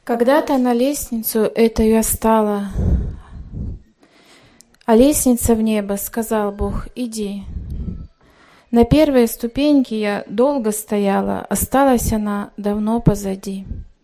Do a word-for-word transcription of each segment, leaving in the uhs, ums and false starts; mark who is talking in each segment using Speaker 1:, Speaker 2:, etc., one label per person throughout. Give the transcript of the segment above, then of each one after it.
Speaker 1: Когда-то на лестницу эту я стала, а лестница в небо, сказал Бог, иди. На первой ступеньке я долго стояла, осталась она давно позади.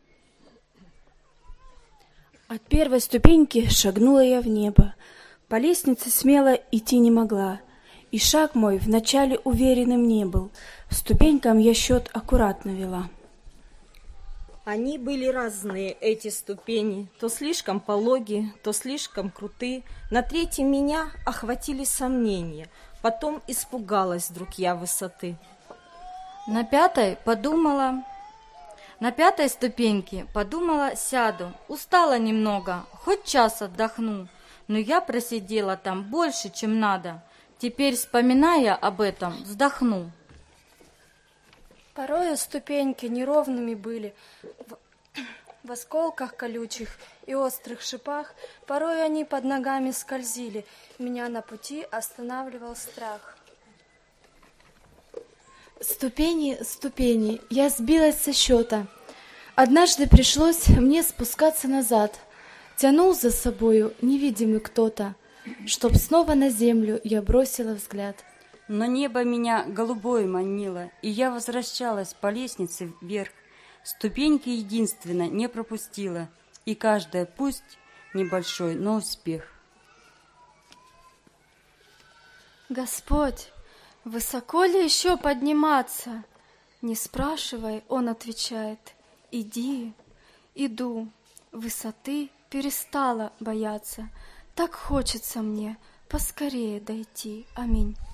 Speaker 2: От первой ступеньки шагнула я в небо, по лестнице смело идти не могла, и шаг мой вначале уверенным не был, ступенькам я счет аккуратно вела.
Speaker 3: Они были разные, эти ступени, то слишком пологи, то слишком круты. На третьей меня охватили сомнения, потом испугалась вдруг я высоты.
Speaker 4: На пятой подумала, на пятой ступеньке подумала, сяду, устала немного, хоть час отдохну, но я просидела там больше, чем надо. Теперь, вспоминая об этом, вздохну.
Speaker 5: Порою ступеньки неровными были, в, в осколках колючих и острых шипах, порой они под ногами скользили, меня на пути останавливал страх.
Speaker 6: Ступени, ступени, я сбилась со счета. Однажды пришлось мне спускаться назад, тянул за собою невидимый кто-то, чтоб снова на землю я бросила взгляд.
Speaker 7: Но небо меня голубое манило, и я возвращалась по лестнице вверх. Ступеньки единственно не пропустила, и каждая, пусть небольшой, но успех.
Speaker 5: Господь, высоко ли еще подниматься? Не спрашивай, он отвечает, иди, иду, высоты перестала бояться. Так хочется мне поскорее дойти. Аминь.